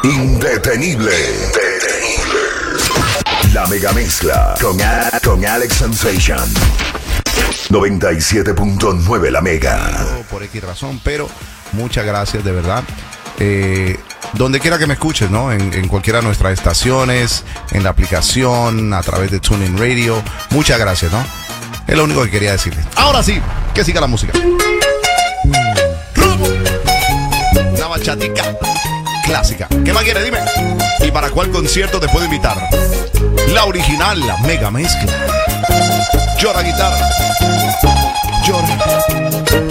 Indetenible. La mega mezcla con Alex Sensation. 97.9 la mega. Por X razón, pero muchas gracias de verdad. Donde quiera que me escuches, ¿no? En cualquiera de nuestras estaciones, en la aplicación, a través de TuneIn Radio. Muchas gracias, ¿no? Es lo único que quería decirles. Ahora sí, que siga la música. Una bachatica clásica. ¿Qué más quieres? Dime. ¿Y para cuál concierto te puedo invitar? La original, la mega mezcla. Llora guitarra. Llora.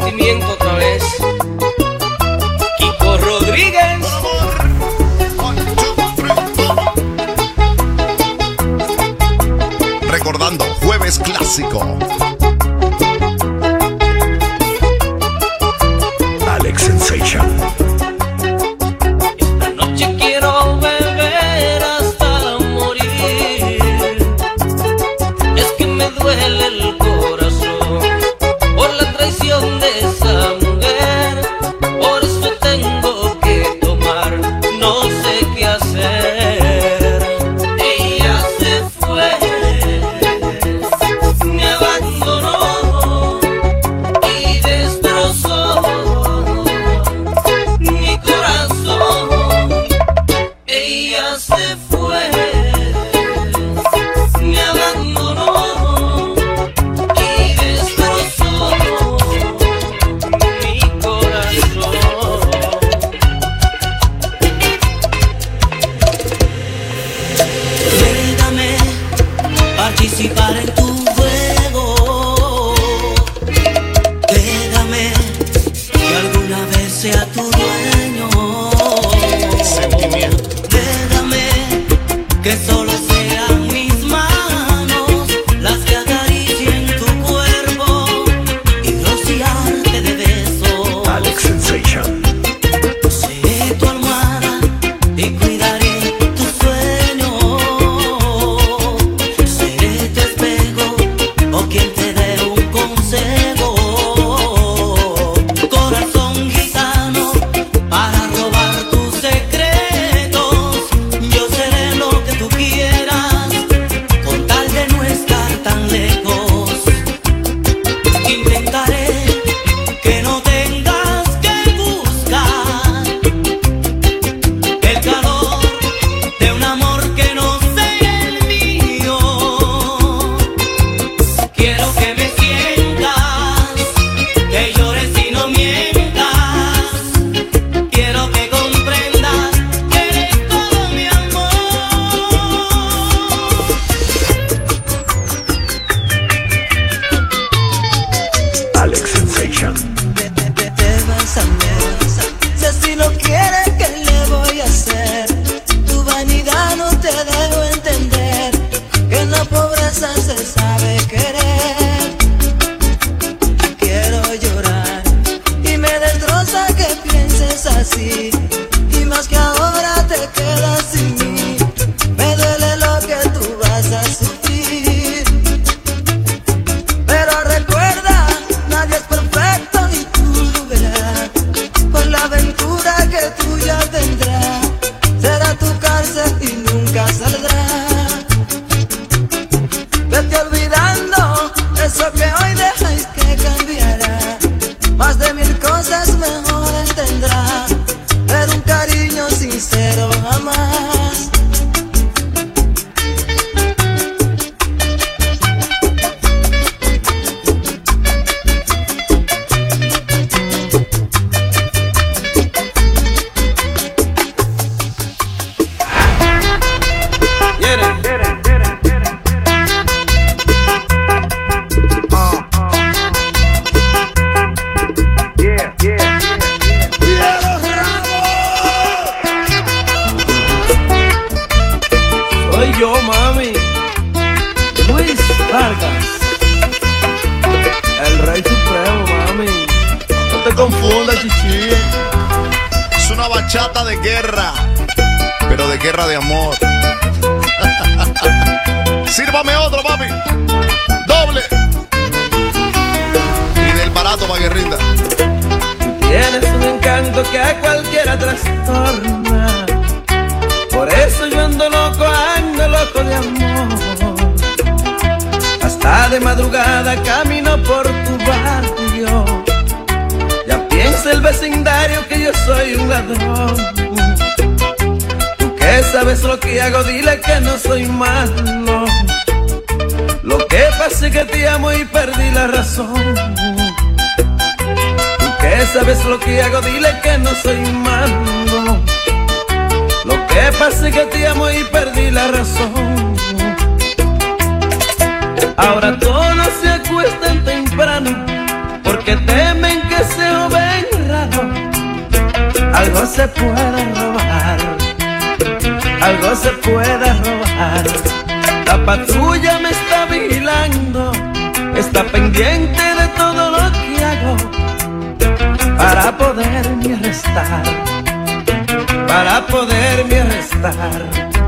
sentimiento otra vez. Kiko Rodríguez. Recordando Jueves Clásico. Alex Sensation. Esta noche quiero beber hasta morir. Es que me duele el corazón por la traición de esa mujer. Por eso tengo que tomar, no sé qué hacer. Ella se fue, me abandonó y destrozó mi corazón. Ella se fue, me abandonó y destrozó mi corazón. Déjame participar en tu juego. Déjame que alguna vez sea tu dueño. Sentimiento. Déjame que solo sean mis manos las que acaricien tu cuerpo y rociarte de besos. Alex Sensation. Seré tu almohada y cuidaré tus sueños. Seré tu espejo o quien te dé un consejo. Corazón gitano para robar tus secretos. Yo seré lo que tú quieras con tal de no estar tan lejos. Intentaré que no tengas que buscar el calor de un amor que no sea el mío. Quiero que me sientas, que llores y no mientas. Quiero que comprendas que eres todo mi amor. Alex Sensation. Bésame, si así lo quieres, ¿qué le voy a hacer? Tu vanidad no te dejo entender que en la pobreza se sabe querer. Quiero llorar y me destroza que pienses así, y más que ahora te quedas sin mí. Me duele lo que tú vas a sufrir, pero recuerda, nadie es perfecto y tú lo verás. Con la aventura que tú ya tendrás, será tu cárcel y nunca saldrás. Vete olvidando eso que hoy dejáis que cambiará. Más de 1000 cosas mejor tendrá, pero un cariño sincero jamás. Soy yo, mami. Luis Vargas, el rey supremo, mami. No te confundas, chichi. Es una bachata de guerra, pero de guerra de amor. Sírvame otro, papi. Doble. Y del barato para que rinda. Tienes un encanto que a cualquiera trastorna. Por eso yo ando loco de amor. Hasta de madrugada camino por tu barrio. Ya piensa el vecindario que yo soy un ladrón. Tú que sabes lo que hago, dile que no soy malo. Lo que pasa es que te amo y perdí la razón. Tú que sabes lo que hago, dile que no soy malo. Lo que pasa es que te amo y perdí la razón. Ahora todos se acuestan temprano porque temen que algo se puede robar, algo se puede robar. La patrulla me está vigilando, está pendiente de todo lo que hago para poderme arrestar, para poderme arrestar.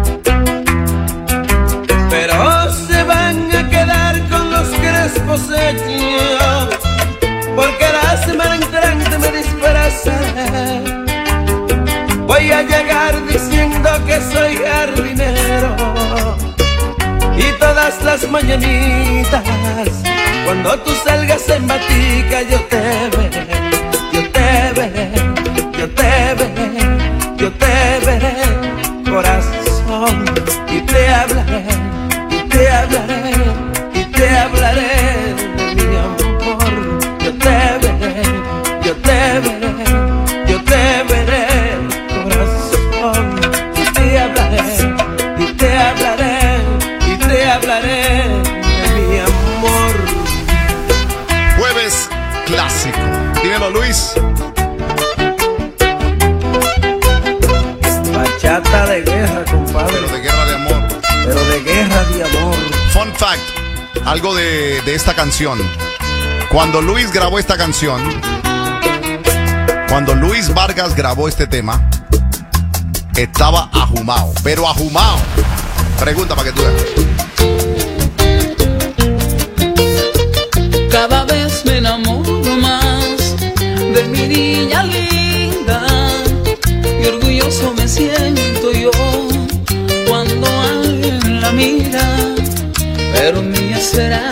Pero se van a quedar con los crespos hechos, porque la semana entrante me disfrazaré. Voy a llegar diciendo que soy jardinero, y todas las mañanitas, cuando tú salgas en batica, yo te veré, yo te veré, yo te veré, yo te veré, corazón, y te hablaré, y te hablaré, y te hablaré de mi amor. Yo te veré, yo te veré, yo te veré, corazón, y te hablaré, y te hablaré, y te hablaré de mi amor. Jueves clásico. Dímelo, Luis. Bachata de guerra, compadre. Pero de guerra de amor. Pero de guerra de amor. Fun fact, algo de esta canción. Cuando Luis grabó esta canción, cuando Luis Vargas grabó este tema, estaba ajumao, pero ajumao. Pregunta para que tú veas. Cada vez me enamoro más de mi niña linda, y orgulloso me siento yo cuando alguien la mira. Pero mía será,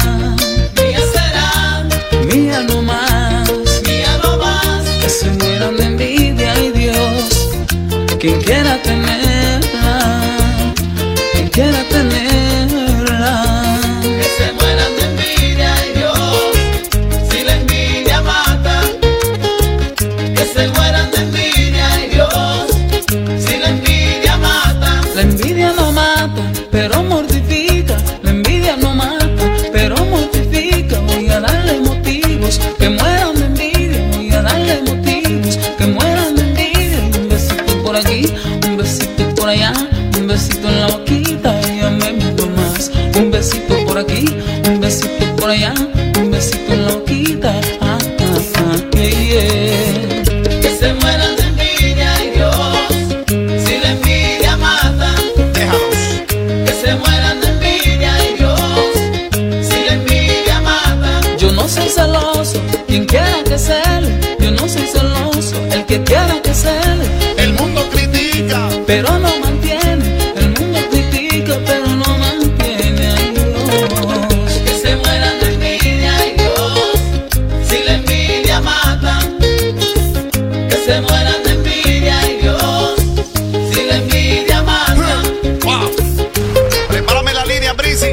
mía no más, que se mueran de envidia, ay Dios, quien quiera tenerla, quien quiera tenerla. Que se mueran de envidia, ay Dios, si la envidia mata. Que se mueran de envidia, ay Dios, si la envidia mata. La envidia no mata, pero mortifica. La envidia no mata, pero mortifica. Voy a darle motivos que mueran de envidia. Voy a darle motivos que mueran de envidia. Un besito por aquí, un besito por allá, un besito en la boquita y ya me miro más. Un besito por aquí, un besito por allá, un besito en la boquita. Ah, ah, ah, yeah. Que se mueran de envidia, ay Dios, si la envidia mata. Déjalos. Que se mueran de envidia, ay Dios, si la envidia mata. Yo no soy celoso, quien quiera que cele. Yo no soy celoso, el que quiera que cele. El mundo critica, Pero no mantiene, el mundo critica, pero no mantiene, ay Dios. Que se mueran de envidia, ay Dios, si la envidia mata. Que se mueran de envidia, ay Dios, si la envidia mata. wow. Prepárame la línea, Brisi.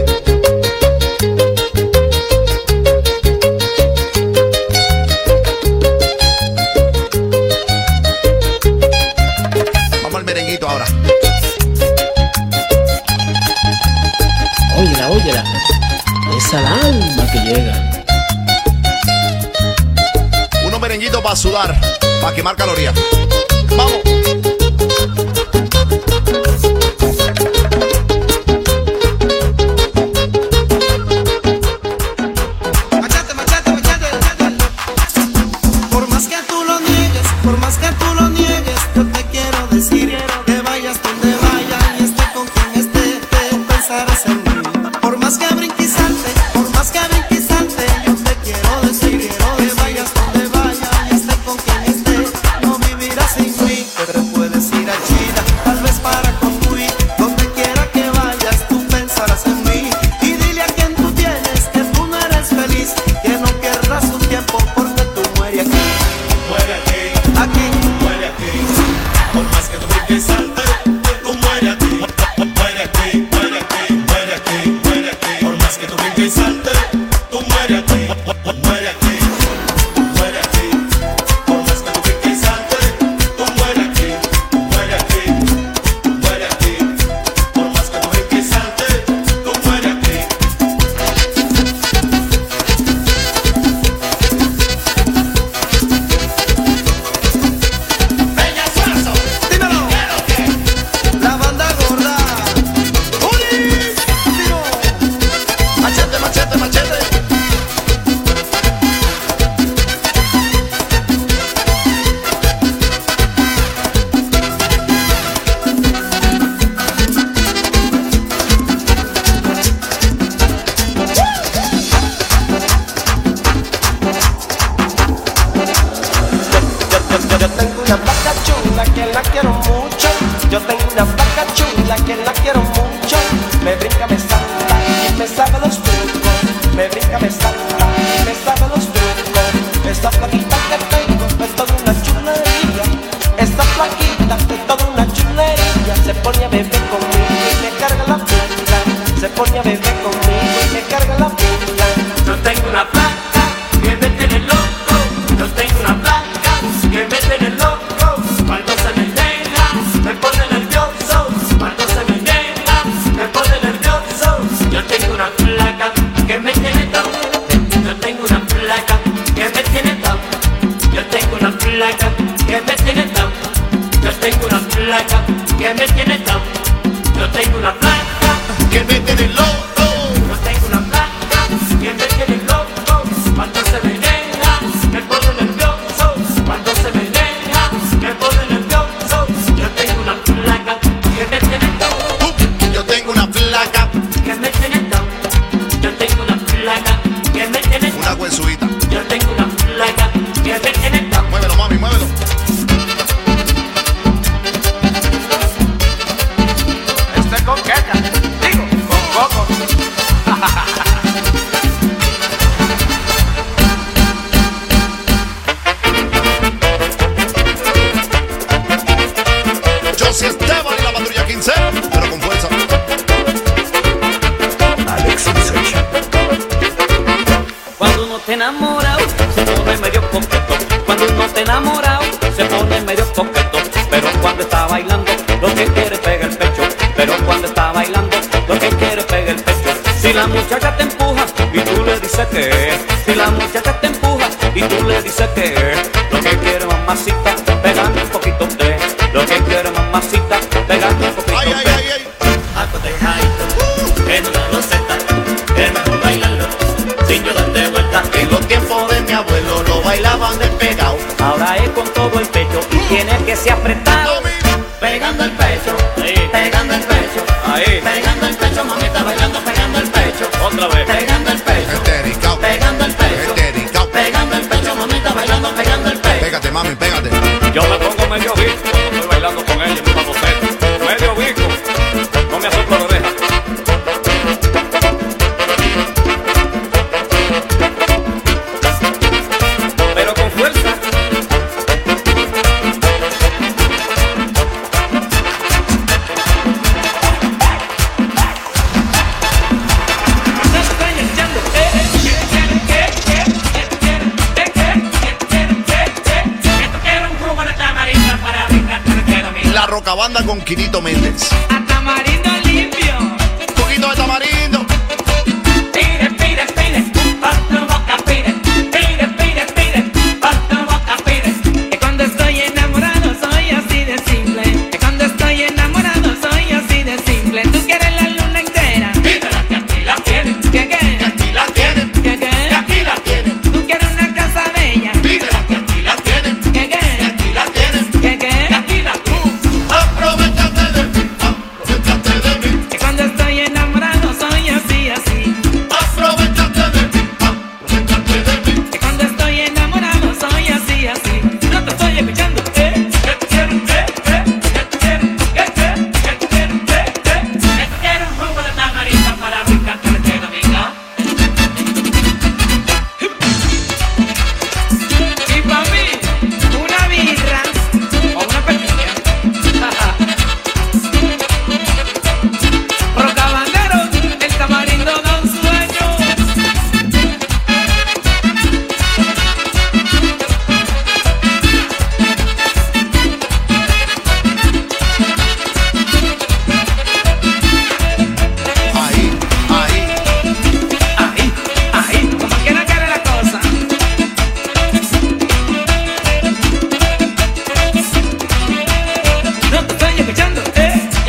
Vamos al merenguito ahora. Óyela, óyela, es al alma que llega. Unos merenguitos para sudar, para quemar calorías. Vamos. Machate, machate, machate, machate. Por más que tú lo niegues, por más que tú lo niegues, yo te quiero decir que vayas donde vayas y esté con quien esté, tú pensarás en mí. Por más que brinque y salte, por más que brinque y salte, yo te quiero decir que vayas donde vayas y esté con quien esté, no vivirás sin mí. Te puedes ir a China, tal vez para Cotuí, donde quiera que vayas, tú pensarás en mí. Y dile a quien tú tienes que tú no eres feliz, que no pierdas tu tiempo porque tú mueres aquí. Muere aquí, Aquí, muere aquí. Por más que tú brinques y saltes, tú muere aquí. Muere aquí, muere aquí, muere aquí, muere aquí. Por más que tú brinques y saltes, pone a beber conmigo y me carga la pinta. Yo tengo una placa que me tiene loco. Yo tengo una placa que me tiene loco. Cuando se me deja, me pone nervioso. Cuando se me deja, me pone nervioso. Yo tengo una placa que me tiene loco. Yo tengo una placa que me tiene loco. Yo tengo una placa que me tiene loco. Yo tengo una placa que me tiene loco. Yo tengo una placa que me tiene loco. Yo tengo una placa que me tiene loco. Cuando se me deja, me pone nervioso. Cuando se me deja, me pone nervioso. Yo tengo una placa que me tiene loco. Yo tengo una placa que me tiene loco. Yo tengo una placa que me tiene loco. Una huesuita. Yo tengo una placa que me tiene loco. Muévelo, mami, muévelo. Con queca, digo, con coco. Yo soy Esteban y la patrulla 15, pero con fuerza. Alex Sensation. Cuando uno te enamora, se pone medio coqueto. Cuando uno te enamora, se pone medio coqueto. Pero cuando está bailando, lo que quiere pega el pecho. Pero cuando está bailando, lo que quiere pega el pecho. Si la muchacha te empuja y tú le dices que, si la muchacha te empuja y tú le dices que, lo que quiere mamacita, pegando un poquito de, lo que quiere mamacita, pegando un poquito Ay, de. ay, ay, ay. Acotejadito, en una roseta, es mejor bailarlo sin yo darte vuelta. En los tiempos de mi abuelo lo bailaban despegado. Ahora es con todo el pecho y tiene que ser apretado. Pegando el pecho, pegando el pecho, pegando el pecho, mamita bailando, pegando el pecho. Otra vez. Pegando el pecho, Estética. pegando el pecho, Estética. pegando el pecho, mamita bailando, pegando el pecho. Pégate, mami, pégate. Yo me pongo medio bico cuando estoy bailando con ella en una boceta. Medio bico, no me asoplo la oreja. Pero con fuerza. La Rocabanda con Quinito Méndez.